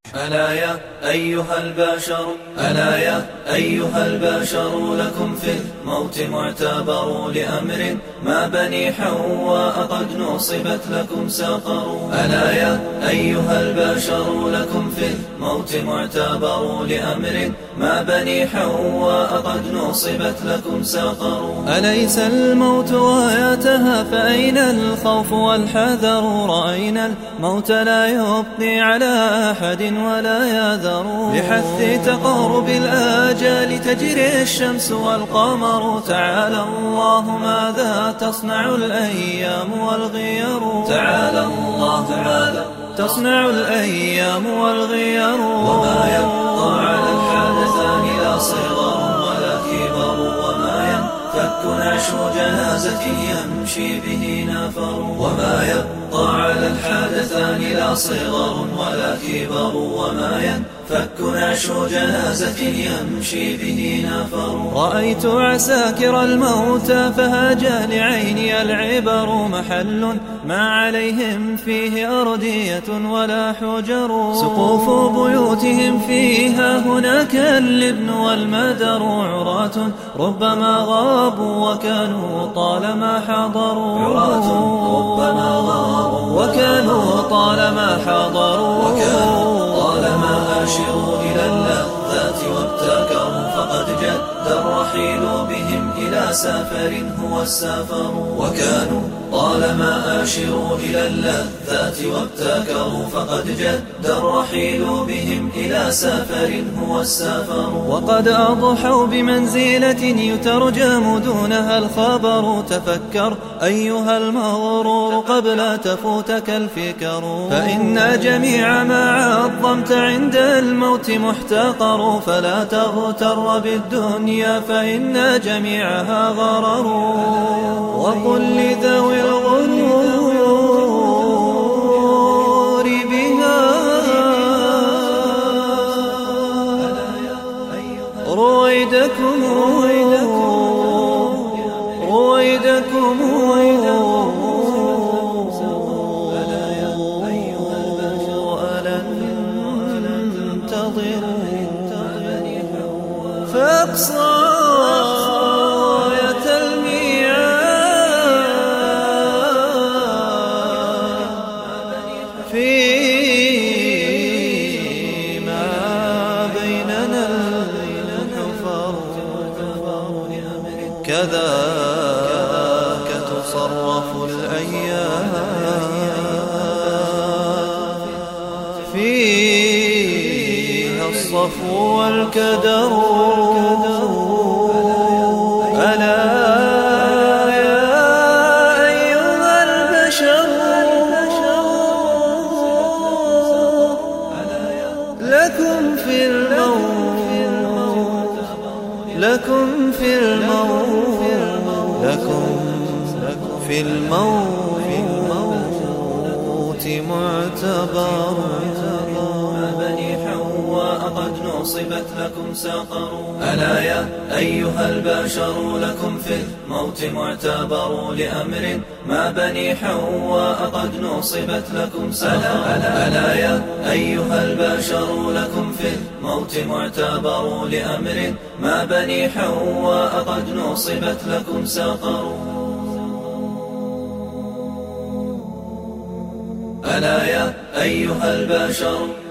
ألا يا أيها البشر، ألا يا أيها البشر، لكم في الموت معتبر لأمر ما بني حواء قد نصبت لكم سقر. ألا يا أيها البشر، لكم في الموت معتبر لأمر ما بني حواء قد نصبت لكم سقر. أليس الموت آياتها فأين الخوف والحذر؟ رأينا الموت لا يبقي على أحد ولا يذر. لحث تقارب الآجال تجري الشمس والقمر. تعالى الله ماذا تصنع الأيام والغير. تعالى الله ماذا تصنع الأيام والغير. وما يبقى على الحادثان لا صغر ولا كبر. وما ينفك نعش جنازة يمشي به نفر. وما يبقى على الحادثان لا صغر ولا كبر. وما ينفك نعش جنازة يمشي به نفر. رأيت عساكر الموت فهاج لعيني العبر. محل ما عليهم فيه أردية ولا حجر. سقوف بيوتهم فيها هناك اللبن والمدر. عراة ربما غابوا وكانوا طالما حضروا. عراة ربما غابوا وكانوا طالما حضروا. وكانوا طالما هاشروا إلى اللذات وابتكروا. فقد جد الرحيل بهم إلى سفر هو السفر. وكانوا طالما آشروا إلى اللذات وابتكروا. فقد جد الرحيل بهم إلى سفر هو السفر. وقد أضحوا بمنزلة يترجم دونها الخبر. تفكر أيها المغرور قبل تفوتك الفكر. فإن جميع ما عظمت عند الموت محتقر. فلا تغتر بالدنيا فإن جميعها غرر. وقل لذوي الغرور بها رويدكم ألا انتظروا فاقصى غاية الميعاد فيما بيننا الحفر. كذاك تصرف الأيام فيها الصفو والكدر. ألا يا أيها البشر، لكم في الموت، لكم في الموت، لكم في الموت معتبر. ما بني حواء قد نصبت لكم سقر. ألا يا أيها البشر، لكم في الموت معتبر لأمر ما بني حواء قد نصبت لكم سقر. ألا يا أيها البشر، لكم في الموت معتبر لأمر ما بني حواء قد نصبت لكم سقر. ألا يا أيها البشر.